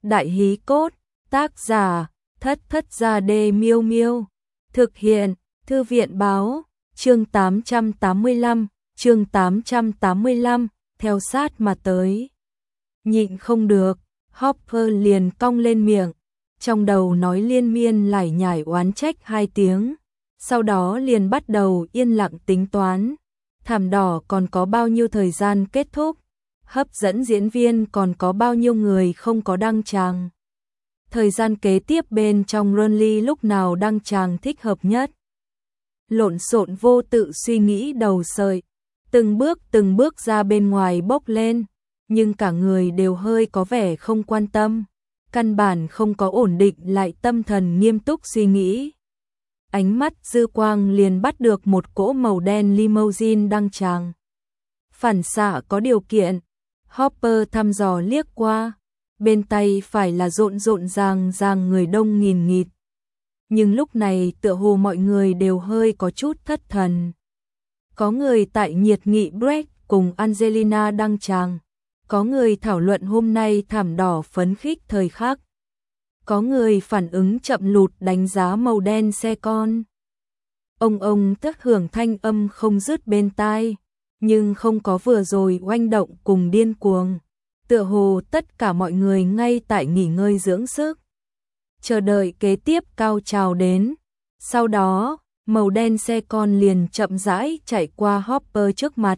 Đại hí cốt, tác giả, Thất Thất Gia Đê Miêu Miêu. Thực hiện, Thư viện báo, chương 885, theo sát mà tới. Nhịn không được, Hopper liền cong lên miệng, trong đầu nói liên miên lải nhải oán trách 2 tiếng, sau đó liền bắt đầu yên lặng tính toán. Thảm đỏ còn có bao nhiêu thời gian kết thúc? Hấp dẫn diễn viên còn có bao nhiêu người không có đăng tràng? Thời gian kế tiếp bên trong Runly lúc nào đăng tràng thích hợp nhất? Lộn xộn vô tự suy nghĩ đầu sợi, từng bước ra bên ngoài bốc lên, nhưng cả người đều hơi có vẻ không quan tâm, căn bản không có ổn định lại tâm thần nghiêm túc suy nghĩ. Ánh mắt dư quang liền bắt được một cỗ màu đen limousine đăng tràng. Phản xạ có điều kiện, Hopper thăm dò liếc qua, bên tay phải là rộn ràng người đông nghìn nghịt. Nhưng lúc này tựa hồ mọi người đều hơi có chút thất thần. Có người tại nhiệt nghị break cùng Angelina đăng tràng, có người thảo luận hôm nay thảm đỏ phấn khích thời khắc, có người phản ứng chậm lụt đánh giá màu đen xe con. Ông tức hưởng thanh âm không dứt bên tai, nhưng không có vừa rồi oanh động cùng điên cuồng. Tựa hồ tất cả mọi người ngay tại nghỉ ngơi dưỡng sức, chờ đợi kế tiếp cao trào đến. Sau đó, màu đen xe con liền chậm rãi chạy qua Hopper trước mặt.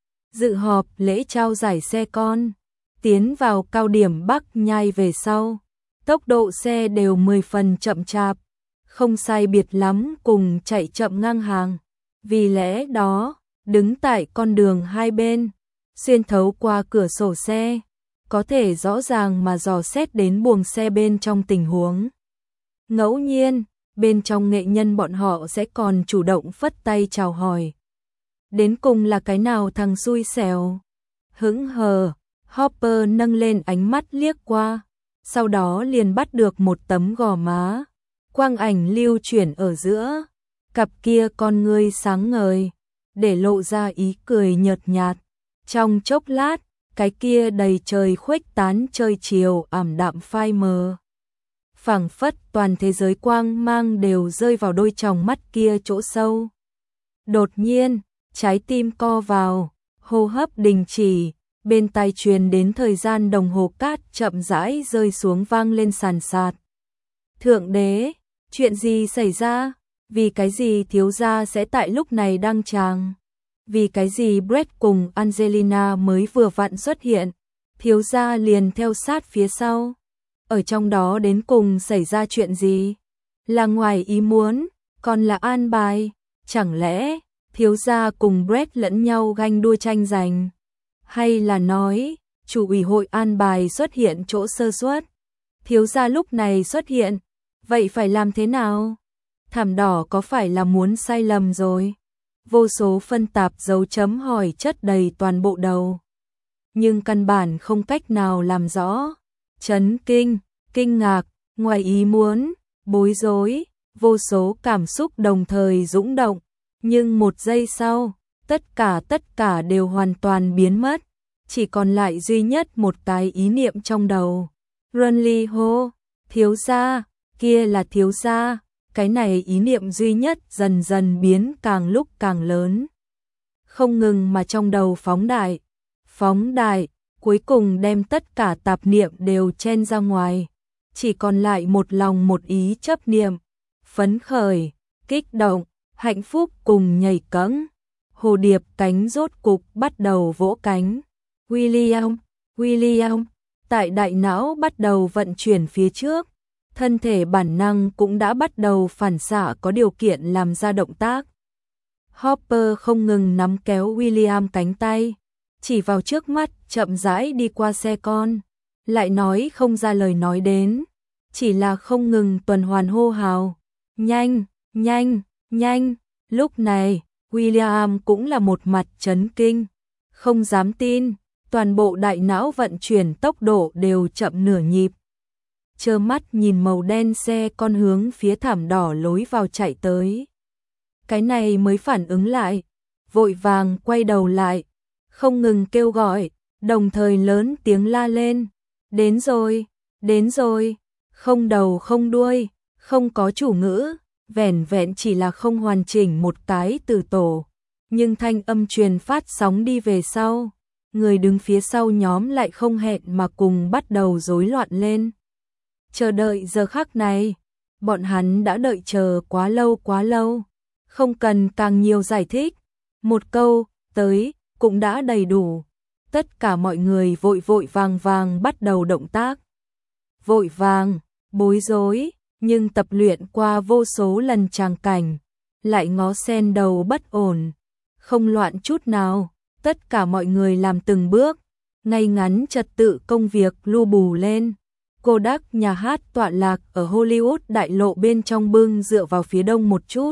Dự họp lễ trao giải xe con, tiến vào cao điểm Bắc Nhai về sau. Tốc độ xe đều 10 phần chậm chạp, không sai biệt lắm cùng chạy chậm ngang hàng. Vì lẽ đó, đứng tại con đường hai bên, xuyên thấu qua cửa sổ xe, có thể rõ ràng mà dò xét đến buồng xe bên trong tình huống. Ngẫu nhiên, bên trong nghệ nhân bọn họ sẽ còn chủ động phất tay chào hỏi. Đến cùng là cái nào thằng xui xẻo? Hững hờ, Hopper nâng lên ánh mắt liếc qua, sau đó liền bắt được một tấm gò má. Quang ảnh lưu chuyển ở giữa, cặp kia con ngươi sáng ngời, để lộ ra ý cười nhợt nhạt. Trong chốc lát, cái kia đầy trời khuếch tán trời chiều ảm đạm phai mờ. Phảng phất toàn thế giới quang mang đều rơi vào đôi tròng mắt kia chỗ sâu. Đột nhiên, trái tim co vào, hô hấp đình chỉ, bên tai truyền đến thời gian đồng hồ cát chậm rãi rơi xuống vang lên sàn sạt. Thượng đế, chuyện gì xảy ra? Vì cái gì thiếu gia sẽ tại lúc này đăng tràng? Vì cái gì Brett cùng Angelina mới vừa vặn xuất hiện, thiếu gia liền theo sát phía sau? Ở trong đó đến cùng xảy ra chuyện gì? Là ngoài ý muốn, còn là an bài? Chẳng lẽ thiếu gia cùng Brett lẫn nhau ganh đua tranh giành? Hay là nói, chủ ủy hội an bài xuất hiện chỗ sơ suất? Thiếu gia lúc này xuất hiện, vậy phải làm thế nào? Thảm đỏ có phải là muốn sai lầm rồi? Vô số phân tạp dấu chấm hỏi chất đầy toàn bộ đầu. Nhưng căn bản không cách nào làm rõ. Chấn kinh, kinh ngạc, ngoài ý muốn, bối rối, vô số cảm xúc đồng thời dũng động. Nhưng một giây sau, tất cả đều hoàn toàn biến mất. Chỉ còn lại duy nhất một cái ý niệm trong đầu. Runly hô, thiếu gia, kia là thiếu gia. Cái này ý niệm duy nhất dần dần biến càng lúc càng lớn. Không ngừng mà trong đầu phóng đại, cuối cùng đem tất cả tạp niệm đều chen ra ngoài. Chỉ còn lại một lòng một ý chấp niệm, phấn khởi, kích động, hạnh phúc cùng nhảy cẫng. Hồ điệp cánh rốt cục bắt đầu vỗ cánh. William, tại đại não bắt đầu vận chuyển phía trước. Thân thể bản năng cũng đã bắt đầu phản xạ có điều kiện làm ra động tác. Hopper không ngừng nắm kéo William cánh tay, chỉ vào trước mắt chậm rãi đi qua xe con, lại nói không ra lời nói đến, chỉ là không ngừng tuần hoàn hô hào. Nhanh, nhanh, nhanh. Lúc này, William cũng là một mặt chấn kinh, không dám tin, toàn bộ đại não vận chuyển tốc độ đều chậm nửa nhịp. Trơ mắt nhìn màu đen xe con hướng phía thảm đỏ lối vào chạy tới. Cái này mới phản ứng lại, vội vàng quay đầu lại, không ngừng kêu gọi, đồng thời lớn tiếng la lên. Đến rồi, Đến rồi, không đầu không đuôi, không có chủ ngữ, vẻn vẹn chỉ là không hoàn chỉnh một cái từ tổ. Nhưng thanh âm truyền phát sóng đi về sau, người đứng phía sau nhóm lại không hẹn mà cùng bắt đầu rối loạn lên. Chờ đợi giờ khắc này, bọn hắn đã đợi chờ quá lâu, không cần càng nhiều giải thích, một câu, tới, cũng đã đầy đủ. Tất cả mọi người vội vội vàng bắt đầu động tác. Vội vàng, bối rối, nhưng tập luyện qua vô số lần tràng cảnh, lại ngó sen đầu bất ổn, không loạn chút nào, tất cả mọi người làm từng bước, ngay ngắn trật tự công việc lu bù lên. Kodak nhà hát tọa lạc ở Hollywood đại lộ bên trong bưng dựa vào phía đông một chút.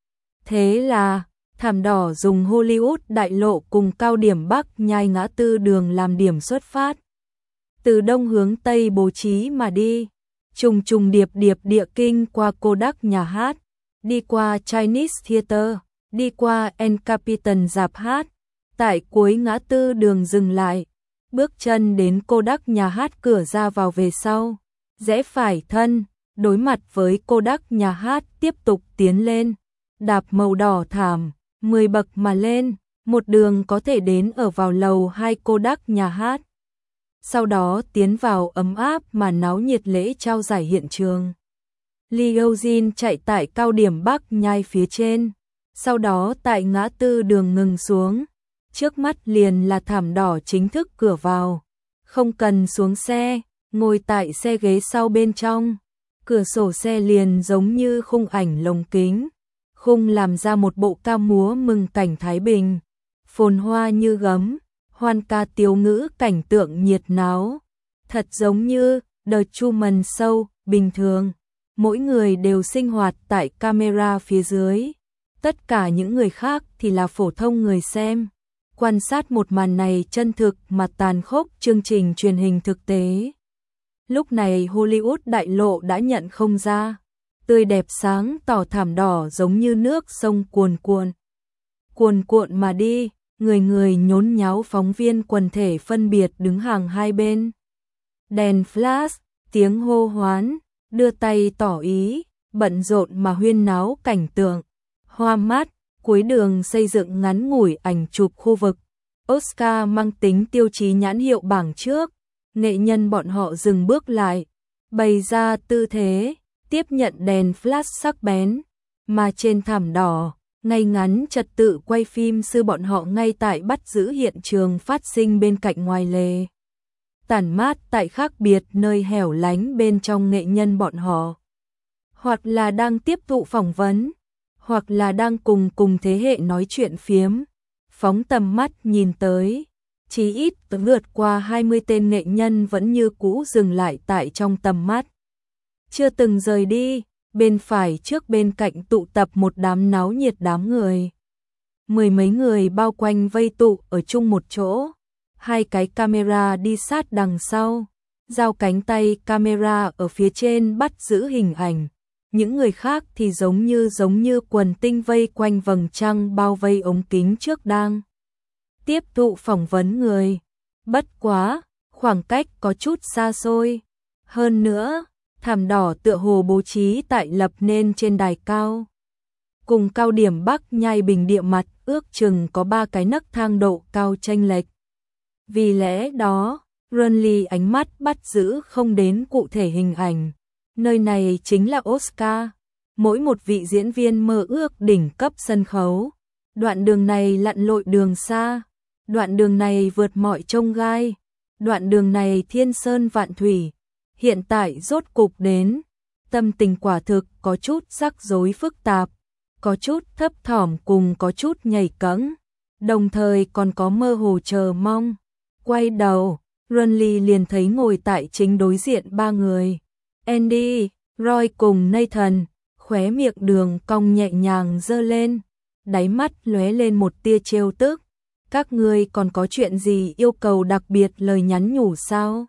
Thế là, thảm đỏ dùng Hollywood đại lộ cùng cao điểm Bắc Nhai ngã tư đường làm điểm xuất phát. Từ đông hướng tây bố trí mà đi, trùng trùng điệp điệp địa kinh qua Kodak nhà hát, đi qua Chinese Theater, đi qua El Capitan rạp hát, tại cuối ngã tư đường dừng lại, bước chân đến Kodak nhà hát cửa ra vào về sau, rẽ phải thân, đối mặt với Kodak nhà hát tiếp tục tiến lên, đạp màu đỏ thảm, 10 bậc mà lên, một đường có thể đến ở vào lầu 2 Kodak nhà hát. Sau đó tiến vào ấm áp mà náo nhiệt lễ trao giải hiện trường. Limousine chạy tại cao điểm Bắc Nhai phía trên, sau đó tại ngã tư đường ngừng xuống, trước mắt liền là thảm đỏ chính thức cửa vào, không cần xuống xe, ngồi tại xe ghế sau bên trong, cửa sổ xe liền giống như khung ảnh lồng kính, khung làm ra một bộ ca múa mừng cảnh Thái Bình, phồn hoa như gấm, hoan ca tiếu ngữ cảnh tượng nhiệt náo, thật giống như The Truman Show bình thường, mỗi người đều sinh hoạt tại camera phía dưới, tất cả những người khác thì là phổ thông người xem. Quan sát một màn này chân thực mà tàn khốc chương trình truyền hình thực tế. Lúc này Hollywood đại lộ đã nhận không ra, tươi đẹp sáng tỏ thảm đỏ giống như nước sông cuồn cuộn. Cuồn cuộn mà đi, người người nhốn nháo, phóng viên quần thể phân biệt đứng hàng hai bên. Đèn flash, tiếng hô hoán, đưa tay tỏ ý, bận rộn mà huyên náo cảnh tượng. Hoa mát, cuối đường xây dựng ngắn ngủi ảnh chụp khu vực. Oscar mang tính tiêu chí nhãn hiệu bảng trước, nghệ nhân bọn họ dừng bước lại, bày ra tư thế, tiếp nhận đèn flash sắc bén, mà trên thảm đỏ, ngay ngắn trật tự quay phim sư bọn họ ngay tại bắt giữ hiện trường phát sinh bên cạnh ngoài lề. Tản mát tại khác biệt nơi hẻo lánh bên trong nghệ nhân bọn họ, hoặc là đang tiếp thụ phỏng vấn, hoặc là đang cùng thế hệ nói chuyện phiếm. Phóng tầm mắt nhìn tới, chí ít vượt qua 20 tên nghệ nhân vẫn như cũ dừng lại tại trong tầm mắt. Chưa từng rời đi, bên phải trước bên cạnh tụ tập một đám náo nhiệt đám người. Mười mấy người bao quanh vây tụ ở chung một chỗ, hai cái camera đi sát đằng sau, giao cánh tay camera ở phía trên bắt giữ hình ảnh. Những người khác thì giống như quần tinh vây quanh vầng trăng bao vây ống kính trước đang tiếp thụ phỏng vấn người. Bất quá, khoảng cách có chút xa xôi. Hơn nữa, thảm đỏ tựa hồ bố trí tại lập nên trên đài cao. Cùng cao điểm Bắc Nhai bình địa mặt ước chừng có 3 cái nấc thang độ cao chênh lệch. Vì lẽ đó, Runley ánh mắt bắt giữ không đến cụ thể hình ảnh. Nơi này chính là Oscar, mỗi một vị diễn viên mơ ước đỉnh cấp sân khấu. Đoạn đường này lặn lội đường xa, đoạn đường này vượt mọi chông gai, đoạn đường này thiên sơn vạn thủy. Hiện tại rốt cục đến, tâm tình quả thực có chút rắc rối phức tạp, có chút thấp thỏm cùng có chút nhảy cẫng, đồng thời còn có mơ hồ chờ mong. Quay đầu, Runley liền thấy ngồi tại chính đối diện 3 người. Andy, Roy cùng Nathan, khóe miệng đường cong nhẹ nhàng giơ lên, đáy mắt lóe lên một tia trêu tức. Các ngươi còn có chuyện gì yêu cầu đặc biệt lời nhắn nhủ sao?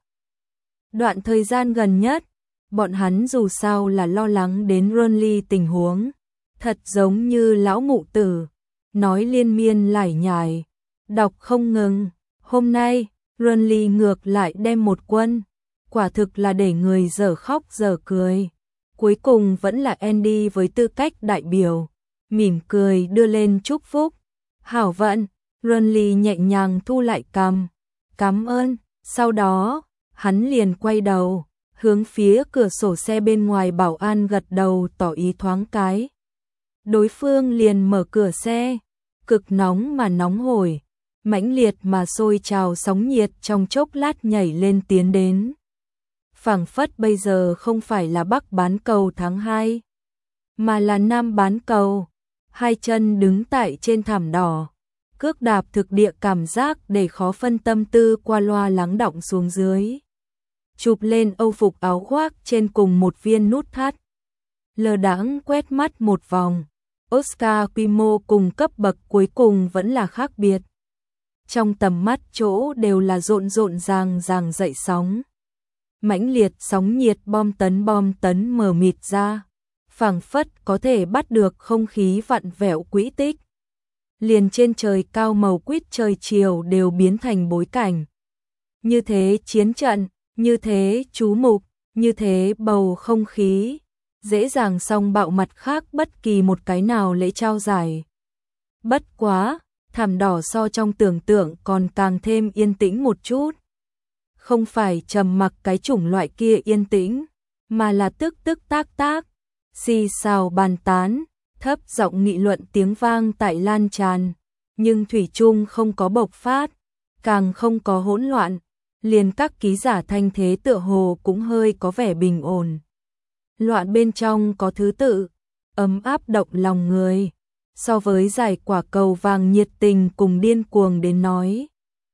Đoạn thời gian gần nhất, bọn hắn dù sao là lo lắng đến Runley tình huống, thật giống như lão mụ tử, nói liên miên lải nhải, đọc không ngừng. Hôm nay, Runley ngược lại đem một quân quả thực là để người dở khóc dở cười. Cuối cùng vẫn là Andy với tư cách đại biểu, mỉm cười đưa lên chúc phúc. Hảo vận, Renly nhẹ nhàng thu lại cầm. Cảm ơn, sau đó, hắn liền quay đầu, hướng phía cửa sổ xe bên ngoài bảo an gật đầu tỏ ý thoáng cái. Đối phương liền mở cửa xe, cực nóng mà nóng hổi, mãnh liệt mà sôi trào sóng nhiệt trong chốc lát nhảy lên tiến đến. Phảng phất bây giờ không phải là Bắc bán cầu tháng 2, mà là Nam bán cầu. Hai chân đứng tại trên thảm đỏ, cước đạp thực địa cảm giác để khó phân tâm tư qua loa lắng đọng xuống dưới. Chụp lên âu phục áo khoác trên cùng một viên nút thắt. Lờ đãng quét mắt một vòng, Oscar quy mô cùng cấp bậc cuối cùng vẫn là khác biệt. Trong tầm mắt chỗ đều là rộn ràng dậy sóng. Mãnh liệt sóng nhiệt bom tấn mờ mịt ra, phảng phất có thể bắt được không khí vặn vẹo quỹ tích. Liền trên trời cao màu quýt trời chiều đều biến thành bối cảnh. Như thế chiến trận, như thế chú mục, như thế bầu không khí, dễ dàng song bạo mặt khác bất kỳ một cái nào lễ trao giải. Bất quá, thảm đỏ so trong tưởng tượng còn càng thêm yên tĩnh một chút. Không phải trầm mặc cái chủng loại kia yên tĩnh, mà là tức tác, xì xào bàn tán, thấp giọng nghị luận tiếng vang tại lan tràn, nhưng thủy chung không có bộc phát, càng không có hỗn loạn, liền các ký giả thanh thế tựa hồ cũng hơi có vẻ bình ổn. Loạn bên trong có thứ tự, ấm áp động lòng người, so với giải quả cầu vàng nhiệt tình cùng điên cuồng đến nói.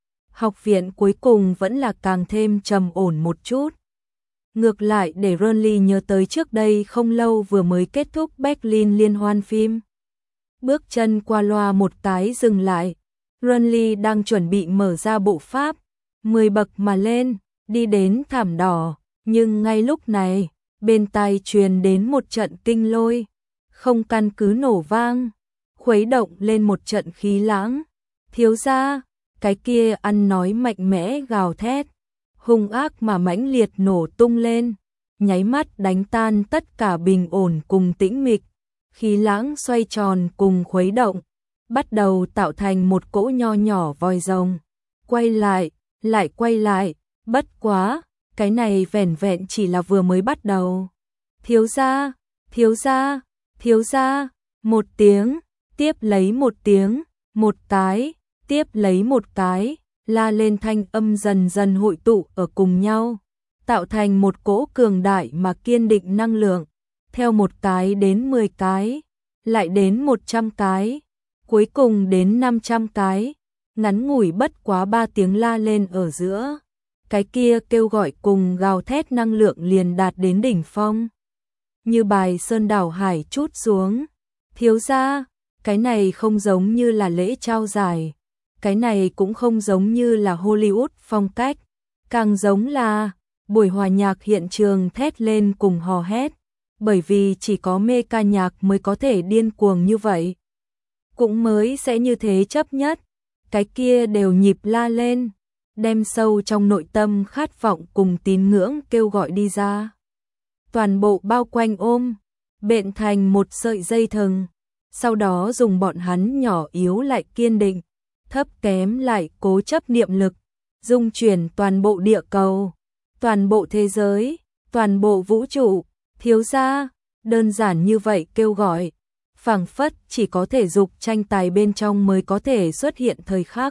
Học viện cuối cùng vẫn là càng thêm trầm ổn một chút. Ngược lại để Renly nhớ tới trước đây không lâu vừa mới kết thúc Berlin liên hoan phim. Bước chân qua loa một cái dừng lại, Renly đang chuẩn bị mở ra bộ pháp, 10 bậc mà lên, đi đến thảm đỏ, nhưng ngay lúc này, bên tai truyền đến một trận kinh lôi, không căn cứ nổ vang, khuấy động lên một trận khí lãng. Thiếu gia, cái kia ăn nói mạnh mẽ gào thét, hung ác mà mãnh liệt nổ tung lên, nháy mắt đánh tan tất cả bình ổn cùng tĩnh mịch, khí lãng xoay tròn cùng khuấy động, bắt đầu tạo thành một cỗ nho nhỏ vòi rồng, quay lại quay lại, bất quá, cái này vẻn vẹn chỉ là vừa mới bắt đầu. Thiếu gia, thiếu gia, thiếu gia, một tiếng, tiếp lấy một tiếng, một cái, tiếp lấy một cái, la lên thanh âm dần dần hội tụ ở cùng nhau, tạo thành một cỗ cường đại mà kiên định năng lượng, theo một cái đến 10 cái, lại đến 100 cái, cuối cùng đến 500 cái, ngắn ngủi bất quá 3 tiếng la lên ở giữa. Cái kia kêu gọi cùng gào thét năng lượng liền đạt đến đỉnh phong. Như bài sơn đảo hải trút xuống. Thiếu gia, cái này không giống như là lễ trao giải. Cái này cũng không giống như là Hollywood phong cách. Càng giống là buổi hòa nhạc hiện trường thét lên cùng hò hét. Bởi vì chỉ có mê ca nhạc mới có thể điên cuồng như vậy. Cũng mới sẽ như thế chấp nhất. Cái kia đều nhịp la lên, đem sâu trong nội tâm khát vọng cùng tín ngưỡng kêu gọi đi ra. Toàn bộ bao quanh ôm, bện thành một sợi dây thừng, sau đó dùng bọn hắn nhỏ yếu lại kiên định, thấp kém lại cố chấp niệm lực, dung chuyển toàn bộ địa cầu, toàn bộ thế giới, toàn bộ vũ trụ. Thiếu gia, đơn giản như vậy kêu gọi, phảng phất chỉ có thể dục tranh tài bên trong mới có thể xuất hiện thời khắc.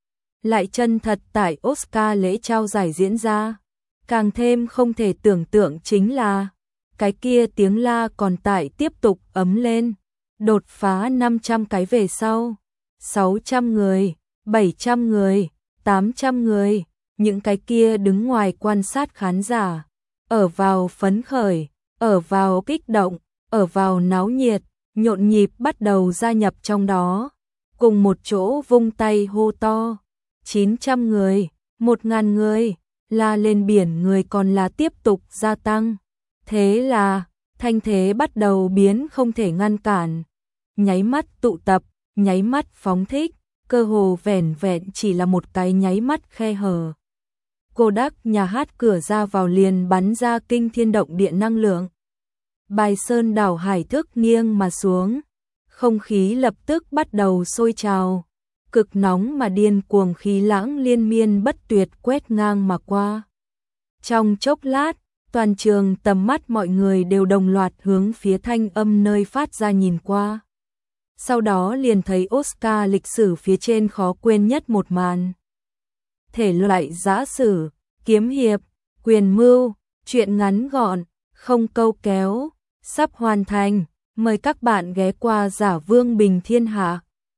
Lại chân thật tại Oscar lễ trao giải diễn ra, càng thêm không thể tưởng tượng chính là cái kia tiếng la còn tại tiếp tục ấm lên, đột phá 500 cái về sau, 600 người, 700 người, 800 người, những cái kia đứng ngoài quan sát khán giả, ở vào phấn khởi, ở vào kích động, ở vào náo nhiệt, nhộn nhịp bắt đầu gia nhập trong đó, cùng một chỗ vung tay hô to. 900 người, 1000 người, la lên biển người còn là tiếp tục gia tăng. Thế là, thanh thế bắt đầu biến không thể ngăn cản. Nháy mắt tụ tập, nháy mắt phóng thích, cơ hồ vẻn vẹn chỉ là một cái nháy mắt khe hở. Kodak nhà hát cửa ra vào liền bắn ra kinh thiên động địa năng lượng. Bài sơn đảo hải thức nghiêng mà xuống, không khí lập tức bắt đầu sôi trào, cực nóng mà điên cuồng khí lãng liên miên bất tuyệt quét ngang mà qua. Trong chốc lát, toàn trường tầm mắt mọi người đều đồng loạt hướng phía thanh âm nơi phát ra nhìn qua. Sau đó liền thấy Oscar lịch sử phía trên khó quên nhất một màn. Thể loại giã sử, kiếm hiệp, quyền mưu, truyện ngắn gọn, không câu kéo, sắp hoàn thành. Mời các bạn ghé qua Giả Vương Bình Thiên Hạ.